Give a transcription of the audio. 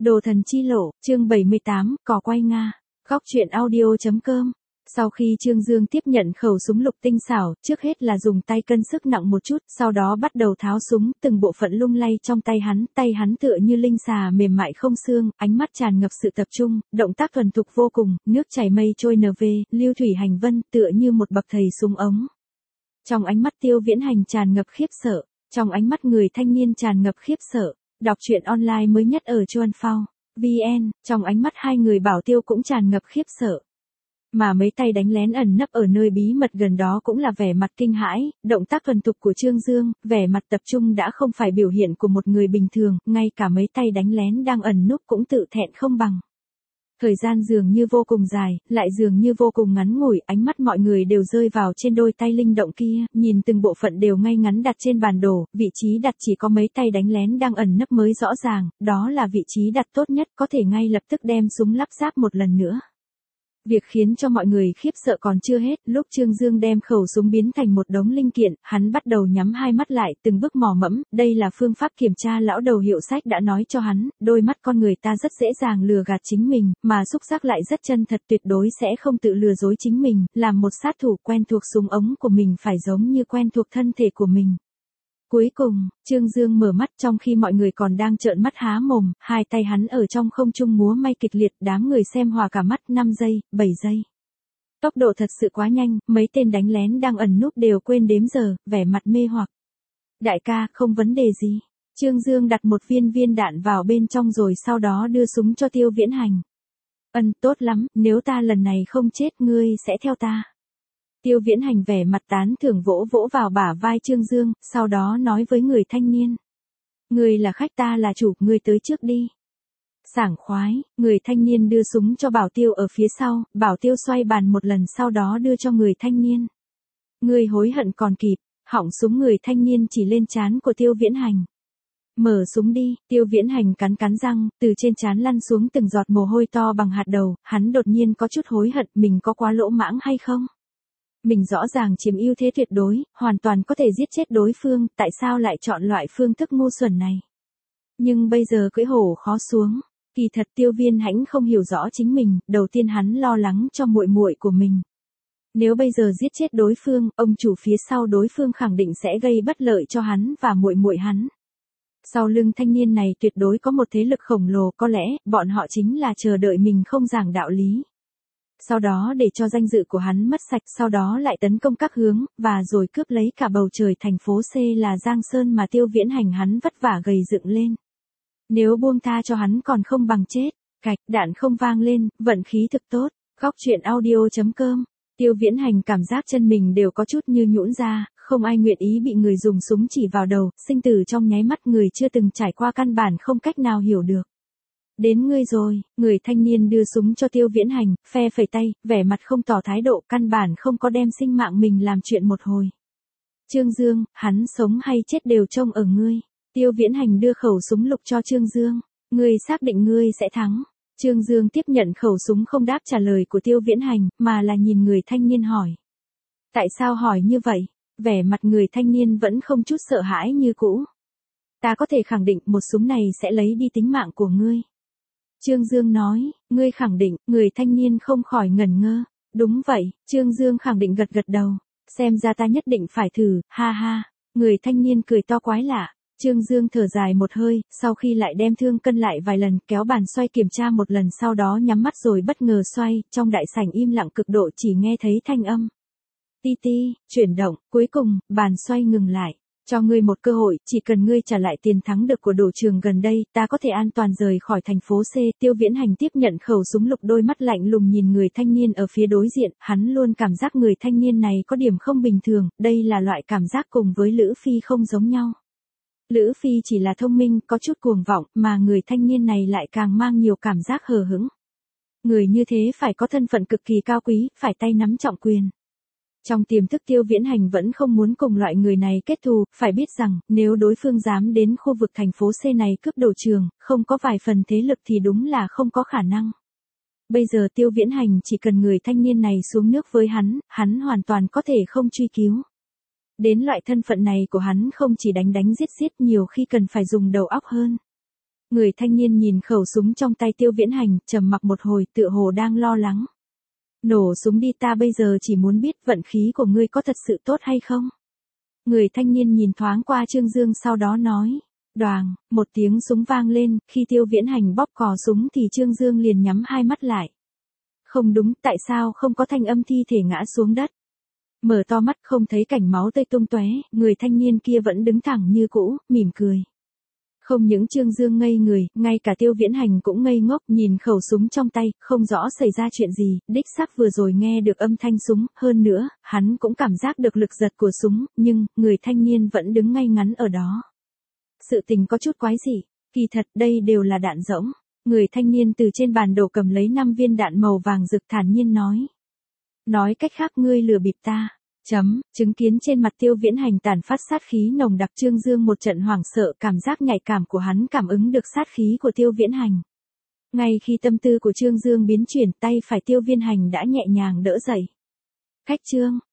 Đồ thần chi lộ, chương 78, cò quay Nga. Góc truyện audio.com. Sau khi Trương Dương tiếp nhận khẩu súng lục tinh xảo, trước hết là dùng tay cân sức nặng một chút, sau đó bắt đầu tháo súng, từng bộ phận lung lay trong tay hắn tựa như linh xà mềm mại không xương, ánh mắt tràn ngập sự tập trung, động tác thuần thục vô cùng, nước chảy mây trôi NV, lưu thủy hành vân, tựa như một bậc thầy súng ống. Trong ánh mắt Tiêu Viễn Hành tràn ngập khiếp sợ, trong ánh mắt người thanh niên tràn ngập khiếp sợ. Đọc truyện online mới nhất ở Chuan Phao VN, trong ánh mắt hai người Bảo Tiêu cũng tràn ngập khiếp sợ. Mà mấy tay đánh lén ẩn nấp ở nơi bí mật gần đó cũng là vẻ mặt kinh hãi, động tác thuần thục của Trương Dương, vẻ mặt tập trung đã không phải biểu hiện của một người bình thường, ngay cả mấy tay đánh lén đang ẩn núp cũng tự thẹn không bằng. Thời gian dường như vô cùng dài, lại dường như vô cùng ngắn ngủi, ánh mắt mọi người đều rơi vào trên đôi tay linh động kia, nhìn từng bộ phận đều ngay ngắn đặt trên bản đồ, vị trí đặt chỉ có mấy tay đánh lén đang ẩn nấp mới rõ ràng, đó là vị trí đặt tốt nhất, có thể ngay lập tức đem súng lắp ráp một lần nữa. Việc khiến cho mọi người khiếp sợ còn chưa hết, lúc Trương Dương đem khẩu súng biến thành một đống linh kiện, hắn bắt đầu nhắm hai mắt lại, từng bước mò mẫm, đây là phương pháp kiểm tra lão đầu hiệu sách đã nói cho hắn, đôi mắt con người ta rất dễ dàng lừa gạt chính mình, mà xúc giác lại rất chân thật, tuyệt đối sẽ không tự lừa dối chính mình, làm một sát thủ quen thuộc súng ống của mình phải giống như quen thuộc thân thể của mình. Cuối cùng, Trương Dương mở mắt trong khi mọi người còn đang trợn mắt há mồm, hai tay hắn ở trong không trung múa may kịch liệt, đám người xem hòa cả mắt, 5 giây, 7 giây. Tốc độ thật sự quá nhanh, mấy tên đánh lén đang ẩn núp đều quên đếm giờ, vẻ mặt mê hoặc. Đại ca, không vấn đề gì. Trương Dương đặt một viên đạn vào bên trong rồi sau đó đưa súng cho Tiêu Viễn Hành. Tốt lắm, nếu ta lần này không chết ngươi sẽ theo ta. Tiêu Viễn Hành vẻ mặt tán thưởng vỗ vỗ vào bả vai Trương Dương, sau đó nói với người thanh niên. Ngươi là khách ta là chủ, ngươi tới trước đi. Sảng khoái, người thanh niên đưa súng cho Bảo Tiêu ở phía sau, Bảo Tiêu xoay bàn một lần sau đó đưa cho người thanh niên. Ngươi hối hận còn kịp, họng súng người thanh niên chỉ lên trán của Tiêu Viễn Hành. Mở súng đi, Tiêu Viễn Hành cắn răng, từ trên trán lăn xuống từng giọt mồ hôi to bằng hạt đậu, hắn đột nhiên có chút hối hận mình có quá lỗ mãng hay không? Mình rõ ràng chiếm ưu thế tuyệt đối, hoàn toàn có thể giết chết đối phương, tại sao lại chọn loại phương thức ngu xuẩn này? Nhưng bây giờ cưỡi hổ khó xuống, kỳ thật Tiêu Viễn Hành không hiểu rõ chính mình, đầu tiên hắn lo lắng cho muội muội của mình. Nếu bây giờ giết chết đối phương, ông chủ phía sau đối phương khẳng định sẽ gây bất lợi cho hắn và muội muội hắn. Sau lưng thanh niên này tuyệt đối có một thế lực khổng lồ, có lẽ bọn họ chính là chờ đợi mình không giảng đạo lý. Sau đó để cho danh dự của hắn mất sạch, sau đó lại tấn công các hướng, và rồi cướp lấy cả bầu trời thành phố C là Giang Sơn mà Tiêu Viễn Hành hắn vất vả gầy dựng lên. Nếu buông tha cho hắn còn không bằng chết. Cạch, đạn không vang lên, vận khí thực tốt. Góc truyện audio.com. Tiêu Viễn Hành cảm giác chân mình đều có chút như nhũn ra, không ai nguyện ý bị người dùng súng chỉ vào đầu, sinh tử trong nháy mắt người chưa từng trải qua căn bản không cách nào hiểu được. Đến ngươi rồi, người thanh niên đưa súng cho Tiêu Viễn Hành, phe phẩy tay, vẻ mặt không tỏ thái độ, căn bản không có đem sinh mạng mình làm chuyện một hồi. Trương Dương, hắn sống hay chết đều trông ở ngươi. Tiêu Viễn Hành đưa khẩu súng lục cho Trương Dương. Ngươi xác định ngươi sẽ thắng. Trương Dương tiếp nhận khẩu súng không đáp trả lời của Tiêu Viễn Hành, mà là nhìn người thanh niên hỏi. Tại sao hỏi như vậy? Vẻ mặt người thanh niên vẫn không chút sợ hãi như cũ. Ta có thể khẳng định một súng này sẽ lấy đi tính mạng của ngươi. Trương Dương nói, ngươi khẳng định, người thanh niên không khỏi ngẩn ngơ. Đúng vậy, Trương Dương khẳng định gật đầu. Xem ra ta nhất định phải thử, ha ha. Người thanh niên cười to quái lạ. Trương Dương thở dài một hơi, sau khi lại đem thương cân lại vài lần, kéo bàn xoay kiểm tra một lần sau đó nhắm mắt rồi bất ngờ xoay, trong đại sảnh im lặng cực độ chỉ nghe thấy thanh âm. Ti ti, chuyển động, cuối cùng, bàn xoay ngừng lại. Cho ngươi một cơ hội, chỉ cần ngươi trả lại tiền thắng được của đổ trường gần đây, ta có thể an toàn rời khỏi thành phố C. Tiêu Viễn Hành tiếp nhận khẩu súng lục, đôi mắt lạnh lùng nhìn người thanh niên ở phía đối diện, hắn luôn cảm giác người thanh niên này có điểm không bình thường, đây là loại cảm giác cùng với Lữ Phi không giống nhau. Lữ Phi chỉ là thông minh, có chút cuồng vọng, mà người thanh niên này lại càng mang nhiều cảm giác hờ hững. Người như thế phải có thân phận cực kỳ cao quý, phải tay nắm trọng quyền. Trong tiềm thức Tiêu Viễn Hành vẫn không muốn cùng loại người này kết thù, phải biết rằng, nếu đối phương dám đến khu vực thành phố C này cướp đồ trường, không có vài phần thế lực thì đúng là không có khả năng. Bây giờ Tiêu Viễn Hành chỉ cần người thanh niên này xuống nước với hắn hoàn toàn có thể không truy cứu. Đến loại thân phận này của hắn không chỉ đánh giết nhiều khi cần phải dùng đầu óc hơn. Người thanh niên nhìn khẩu súng trong tay Tiêu Viễn Hành, trầm mặc một hồi, tựa hồ đang lo lắng. Nổ súng đi, ta bây giờ chỉ muốn biết vận khí của ngươi có thật sự tốt hay không? Người thanh niên nhìn thoáng qua Trương Dương sau đó nói. Đoàng, một tiếng súng vang lên, khi Tiêu Viễn Hành bóp cò súng thì Trương Dương liền nhắm hai mắt lại. Không đúng, tại sao không có thanh âm thi thể ngã xuống đất? Mở to mắt không thấy cảnh máu tươi tung tóe, người thanh niên kia vẫn đứng thẳng như cũ, mỉm cười. Không những Trương Dương ngây người, ngay cả Tiêu Viễn Hành cũng ngây ngốc, nhìn khẩu súng trong tay, không rõ xảy ra chuyện gì, đích xác vừa rồi nghe được âm thanh súng, hơn nữa, hắn cũng cảm giác được lực giật của súng, nhưng, người thanh niên vẫn đứng ngay ngắn ở đó. Sự tình có chút quái dị, kỳ thật đây đều là đạn rỗng. Người thanh niên từ trên bàn đồ cầm lấy 5 viên đạn màu vàng rực thản nhiên nói. Nói cách khác ngươi lừa bịp ta. Chứng kiến trên mặt Tiêu Viễn Hành tàn phát sát khí nồng đặc, Trương Dương một trận hoảng sợ, cảm giác nhạy cảm của hắn cảm ứng được sát khí của Tiêu Viễn Hành. Ngay khi tâm tư của Trương Dương biến chuyển, tay phải Tiêu Viễn Hành đã nhẹ nhàng đỡ dậy. Khách Trương,